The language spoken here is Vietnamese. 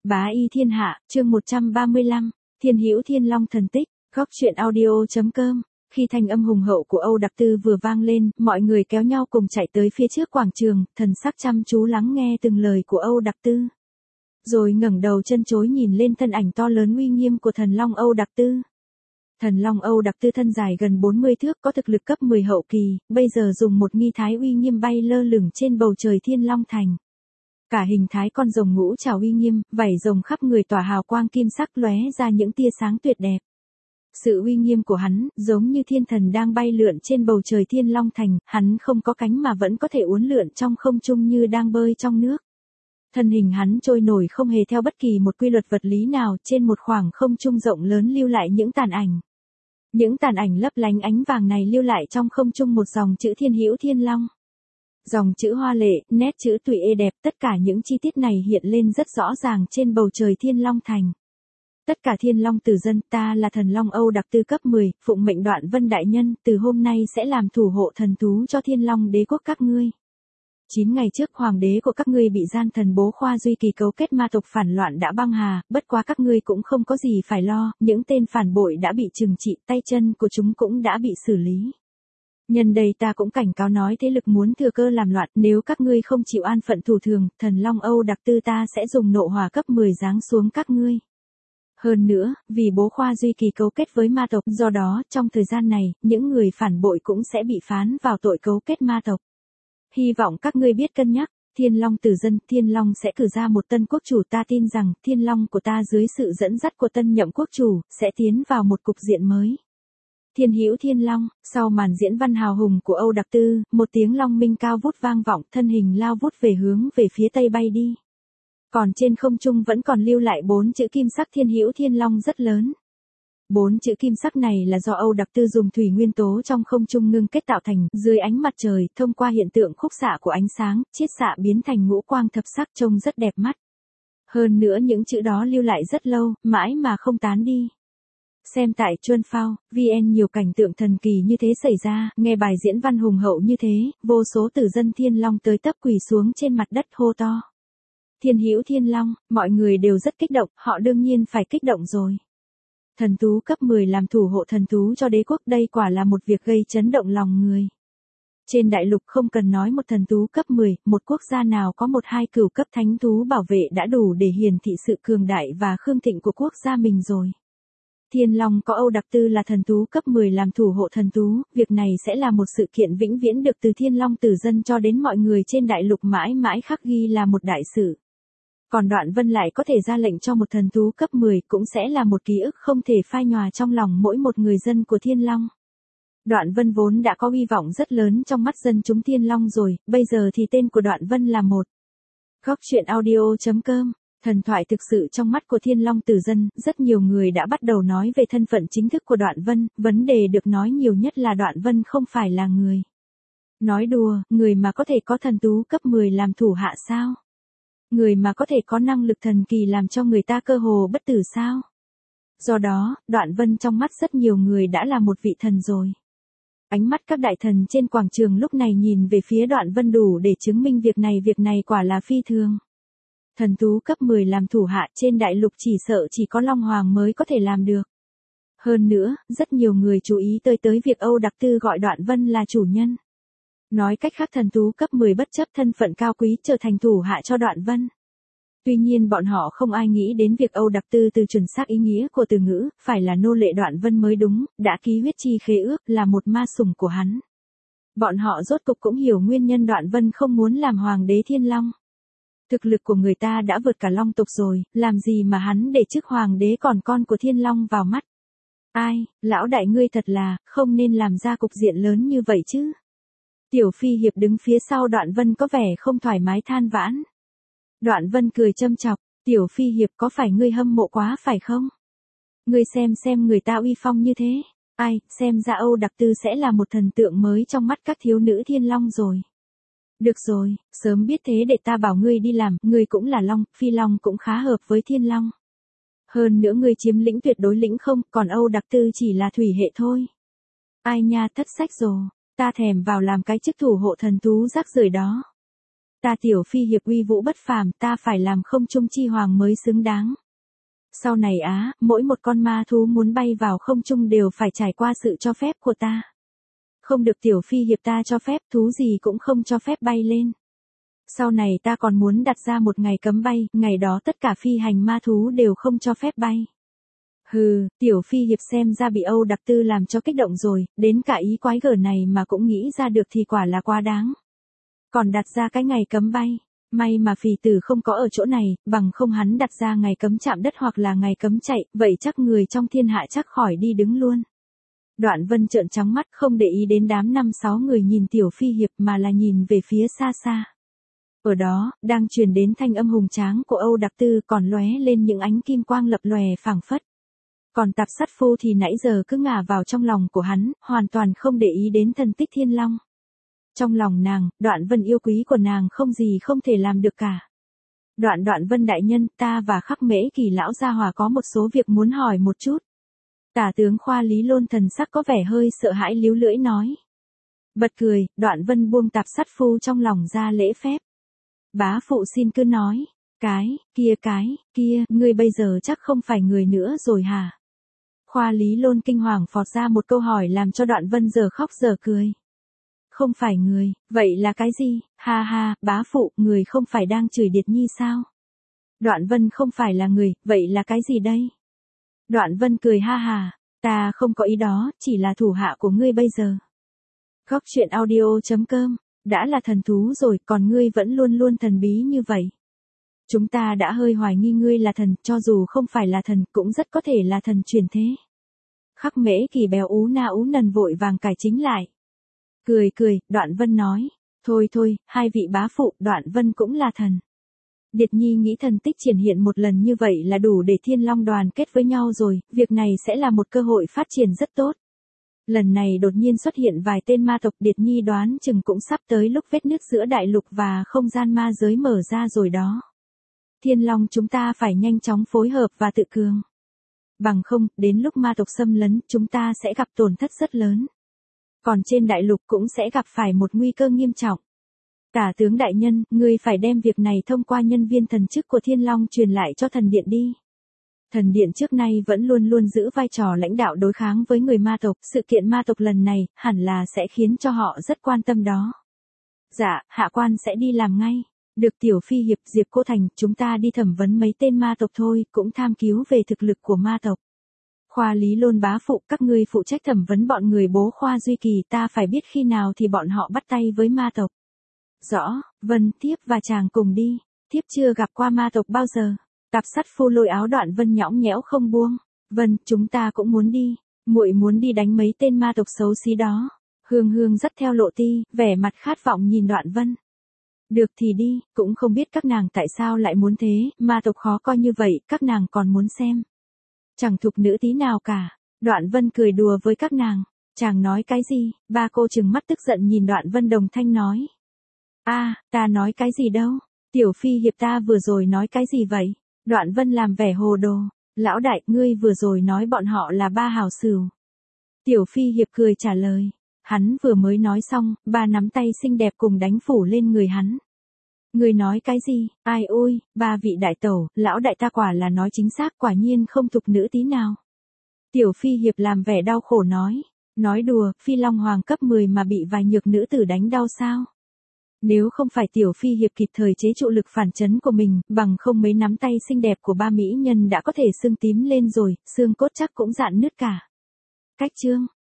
Bá y thiên hạ, chương 135, Thiên Hữu Thiên Long thần tích, góc truyện audio.com. Khi thanh âm hùng hậu của Âu Đặc Tư vừa vang lên, mọi người kéo nhau cùng chạy tới phía trước quảng trường, thần sắc chăm chú lắng nghe từng lời của Âu Đặc Tư. Rồi ngẩng đầu chân chối nhìn lên thân ảnh to lớn uy nghiêm của thần long Âu Đặc Tư. Thần long Âu Đặc Tư thân dài gần 40 thước, có thực lực cấp 10 hậu kỳ, bây giờ dùng một nghi thái uy nghiêm bay lơ lửng trên bầu trời Thiên Long Thành. Cả hình thái con rồng ngũ trảo uy nghiêm, vảy rồng khắp người tỏa hào quang kim sắc lóe ra những tia sáng tuyệt đẹp. Sự uy nghiêm của hắn, giống như thiên thần đang bay lượn trên bầu trời Thiên Long Thành, hắn không có cánh mà vẫn có thể uốn lượn trong không trung như đang bơi trong nước. Thân hình hắn trôi nổi không hề theo bất kỳ một quy luật vật lý nào, trên một khoảng không trung rộng lớn lưu lại những tàn ảnh. Những tàn ảnh lấp lánh ánh vàng này lưu lại trong không trung một dòng chữ Thiên Hữu Thiên Long. Dòng chữ hoa lệ, nét chữ tùy ê đẹp, tất cả những chi tiết này hiện lên rất rõ ràng trên bầu trời Thiên Long Thành. Tất cả thiên long tử dân, ta là thần long Âu Đặc Tư cấp 10, phụng mệnh Đoạn Vân đại nhân, từ hôm nay sẽ làm thủ hộ thần thú cho Thiên Long đế quốc các ngươi. 9 ngày trước hoàng đế của các ngươi bị gian thần Bố Khoa Duy Kỳ cấu kết ma tộc phản loạn đã băng hà, bất quá các ngươi cũng không có gì phải lo, những tên phản bội đã bị trừng trị, tay chân của chúng cũng đã bị xử lý. Nhân đây ta cũng cảnh cáo nói thế lực muốn thừa cơ làm loạn, nếu các ngươi không chịu an phận thủ thường, thần long Âu Đặc Tư ta sẽ dùng nộ hỏa cấp 10 giáng xuống các ngươi. Hơn nữa, vì Bố Khoa Duy Kỳ cấu kết với ma tộc, do đó, trong thời gian này, những người phản bội cũng sẽ bị phán vào tội cấu kết ma tộc. Hy vọng các ngươi biết cân nhắc, Thiên Long tử dân, Thiên Long sẽ cử ra một tân quốc chủ, ta tin rằng, Thiên Long của ta dưới sự dẫn dắt của tân nhậm quốc chủ, sẽ tiến vào một cục diện mới. Thiên Hữu Thiên Long, sau màn diễn văn hào hùng của Âu Đặc Tư, một tiếng long minh cao vút vang vọng, thân hình lao vút về hướng về phía tây bay đi. Còn trên không trung vẫn còn lưu lại 4 chữ kim sắc Thiên Hữu Thiên Long rất lớn. 4 chữ kim sắc này là do Âu Đặc Tư dùng thủy nguyên tố trong không trung ngưng kết tạo thành, dưới ánh mặt trời, thông qua hiện tượng khúc xạ của ánh sáng, chiết xạ biến thành ngũ quang thập sắc trông rất đẹp mắt. Hơn nữa những chữ đó lưu lại rất lâu, mãi mà không tán đi. Xem tại Chuân Phao, VN nhiều cảnh tượng thần kỳ như thế xảy ra, nghe bài diễn văn hùng hậu như thế, vô số tử dân Thiên Long tới tấp quỳ xuống trên mặt đất hô to. Thiên Hữu Thiên Long, mọi người đều rất kích động, họ đương nhiên phải kích động rồi. Thần thú cấp 10 làm thủ hộ thần thú cho đế quốc, đây quả là một việc gây chấn động lòng người. Trên đại lục không cần nói một thần thú cấp 10, một quốc gia nào có 1-2 cửu cấp thánh thú bảo vệ đã đủ để hiển thị sự cường đại và khương thịnh của quốc gia mình rồi. Thiên Long có Âu Đặc Tư là thần thú cấp 10 làm thủ hộ thần thú, việc này sẽ là một sự kiện vĩnh viễn được từ Thiên Long tử dân cho đến mọi người trên đại lục mãi mãi khắc ghi là một đại sự. Còn Đoạn Vân lại có thể ra lệnh cho một thần thú cấp 10 cũng sẽ là một ký ức không thể phai nhòa trong lòng mỗi một người dân của Thiên Long. Đoạn Vân vốn đã có hy vọng rất lớn trong mắt dân chúng Thiên Long rồi, bây giờ thì tên của Đoạn Vân là một. Góc truyện audio.com. Thần thoại thực sự trong mắt của Thiên Long tử dân, rất nhiều người đã bắt đầu nói về thân phận chính thức của Đoạn Vân, vấn đề được nói nhiều nhất là Đoạn Vân không phải là người. Nói đùa, người mà có thể có thần thú cấp 10 làm thủ hạ sao? Người mà có thể có năng lực thần kỳ làm cho người ta cơ hồ bất tử sao? Do đó, Đoạn Vân trong mắt rất nhiều người đã là một vị thần rồi. Ánh mắt các đại thần trên quảng trường lúc này nhìn về phía Đoạn Vân đủ để chứng minh việc này quả là phi thường. Thần thú cấp 10 làm thủ hạ trên đại lục chỉ sợ chỉ có Long Hoàng mới có thể làm được. Hơn nữa, rất nhiều người chú ý tới việc Âu Đặc Tư gọi Đoạn Vân là chủ nhân. Nói cách khác thần thú cấp 10 bất chấp thân phận cao quý trở thành thủ hạ cho Đoạn Vân. Tuy nhiên bọn họ không ai nghĩ đến việc Âu Đặc Tư từ chuẩn xác ý nghĩa của từ ngữ, phải là nô lệ Đoạn Vân mới đúng, đã ký huyết chi khế ước là một ma sủng của hắn. Bọn họ rốt cục cũng hiểu nguyên nhân Đoạn Vân không muốn làm hoàng đế Thiên Long. Thực lực của người ta đã vượt cả Long tộc rồi, làm gì mà hắn để chức hoàng đế còn con của Thiên Long vào mắt. Ai, lão đại ngươi thật là, không nên làm ra cục diện lớn như vậy chứ. Tiểu Phi Hiệp đứng phía sau Đoạn Vân có vẻ không thoải mái than vãn. Đoạn Vân cười châm chọc, Tiểu Phi Hiệp có phải ngươi hâm mộ quá phải không? Ngươi xem người ta uy phong như thế, ai, xem ra Âu Đặc Tư sẽ là một thần tượng mới trong mắt các thiếu nữ Thiên Long rồi. Được rồi, sớm biết thế để ta bảo ngươi đi làm, ngươi cũng là Long, Phi Long cũng khá hợp với Thiên Long. Hơn nữa ngươi chiếm lĩnh tuyệt đối lĩnh không, còn Âu Đặc Tư chỉ là thủy hệ thôi. Ai nha thất sách rồi, ta thèm vào làm cái chức thủ hộ thần thú rác rưởi đó. Ta Tiểu Phi hiệp uy vũ bất phàm, ta phải làm không trung chi hoàng mới xứng đáng. Sau này mỗi một con ma thú muốn bay vào không trung đều phải trải qua sự cho phép của ta. Không được Tiểu Phi hiệp ta cho phép, thú gì cũng không cho phép bay lên. Sau này ta còn muốn đặt ra một ngày cấm bay, ngày đó tất cả phi hành ma thú đều không cho phép bay. Hừ, Tiểu Phi hiệp xem ra bị Âu Đặc Tư làm cho kích động rồi, đến cả ý quái gở này mà cũng nghĩ ra được thì quả là quá đáng. Còn đặt ra cái ngày cấm bay, may mà Phì Tử không có ở chỗ này, bằng không hắn đặt ra ngày cấm chạm đất hoặc là ngày cấm chạy, vậy chắc người trong thiên hạ chắc khỏi đi đứng luôn. Đoạn Vân trợn trắng mắt không để ý đến đám 5-6 người nhìn Tiểu Phi hiệp mà là nhìn về phía xa xa. Ở đó, đang truyền đến thanh âm hùng tráng của Âu Đặc Tư còn lóe lên những ánh kim quang lập lòe phảng phất. Còn Tạp Sát Phu thì nãy giờ cứ ngả vào trong lòng của hắn, hoàn toàn không để ý đến thần tích Thiên Long. Trong lòng nàng, Đoạn Vân yêu quý của nàng không gì không thể làm được cả. Đoạn Vân đại nhân, ta và Khắc Mễ Kỳ lão gia hòa có một số việc muốn hỏi một chút. Tả tướng Khoa Lý Lôn thần sắc có vẻ hơi sợ hãi líu lưỡi nói. Bật cười, Đoạn Vân buông Tạp Sát Phu trong lòng ra lễ phép. Bá phụ xin cứ nói, cái kia, ngươi bây giờ chắc không phải người nữa rồi hả? Khoa Lý Lôn kinh hoàng phọt ra một câu hỏi làm cho Đoạn Vân giờ khóc giờ cười. Không phải người, vậy là cái gì? Ha ha, bá phụ, người không phải đang chửi Điệt Nhi sao? Đoạn Vân không phải là người, vậy là cái gì đây? Đoạn Vân cười ha ha, ta không có ý đó, chỉ là thủ hạ của ngươi bây giờ. Góc truyện audio.com, đã là thần thú rồi, còn ngươi vẫn luôn luôn thần bí như vậy. Chúng ta đã hơi hoài nghi ngươi là thần, cho dù không phải là thần, cũng rất có thể là thần chuyển thế. Khắc Mễ Kỳ béo ú na ú nần vội vàng cải chính lại. Cười, Đoạn Vân nói, thôi, hai vị bá phụ, Đoạn Vân cũng là thần. Điệt Nhi nghĩ thần tích triển hiện một lần như vậy là đủ để Thiên Long đoàn kết với nhau rồi, việc này sẽ là một cơ hội phát triển rất tốt. Lần này đột nhiên xuất hiện vài tên ma tộc, Điệt Nhi đoán chừng cũng sắp tới lúc vết nứt giữa đại lục và không gian ma giới mở ra rồi đó. Thiên Long chúng ta phải nhanh chóng phối hợp và tự cường. Bằng không, đến lúc ma tộc xâm lấn, chúng ta sẽ gặp tổn thất rất lớn. Còn trên đại lục cũng sẽ gặp phải một nguy cơ nghiêm trọng. Tả tướng đại nhân, ngươi phải đem việc này thông qua nhân viên thần chức của Thiên Long truyền lại cho thần điện đi. Thần điện trước nay vẫn luôn luôn giữ vai trò lãnh đạo đối kháng với người ma tộc, sự kiện ma tộc lần này hẳn là sẽ khiến cho họ rất quan tâm đó. Dạ, hạ quan sẽ đi làm ngay. Được Tiểu Phi hiệp, Diệp Cô Thành, chúng ta đi thẩm vấn mấy tên ma tộc thôi, cũng tham cứu về thực lực của ma tộc. Khoa Lý Lôn bá phụ, các ngươi phụ trách thẩm vấn bọn người bố Khoa Duy Kỳ, ta phải biết khi nào thì bọn họ bắt tay với ma tộc. Rõ, Vân, Thiếp và chàng cùng đi, Thiếp chưa gặp qua ma tộc bao giờ. Tạp Sát Phu lôi áo Đoạn Vân nhõng nhẽo không buông. Vân, chúng ta cũng muốn đi, muội muốn đi đánh mấy tên ma tộc xấu xí đó. Hương dắt theo Lộ Ti, vẻ mặt khát vọng nhìn Đoạn Vân. Được thì đi, cũng không biết các nàng tại sao lại muốn thế, ma tộc khó coi như vậy, các nàng còn muốn xem. Chẳng thục nữ tí nào cả. Đoạn Vân cười đùa với các nàng. Chàng nói cái gì? Ba cô trừng mắt tức giận nhìn Đoạn Vân đồng thanh nói. Ta nói cái gì đâu? Tiểu Phi hiệp ta vừa rồi nói cái gì vậy? Đoạn Vân làm vẻ hồ đồ. Lão đại, ngươi vừa rồi nói bọn họ là ba hào sửu. Tiểu Phi hiệp cười trả lời. Hắn vừa mới nói xong, ba nắm tay xinh đẹp cùng đánh phủ lên người hắn. Người nói cái gì? Ai ôi, ba vị đại tẩu, lão đại ta quả là nói chính xác, quả nhiên không thục nữ tí nào. Tiểu Phi hiệp làm vẻ đau khổ nói. Nói đùa, Phi Long Hoàng cấp 10 mà bị vài nhược nữ tử đánh đau sao? Nếu không phải Tiểu Phi hiệp kịp thời chế trụ lực phản chấn của mình, bằng không mấy nắm tay xinh đẹp của ba mỹ nhân đã có thể sưng tím lên rồi, xương cốt chắc cũng rạn nứt cả. Cách chương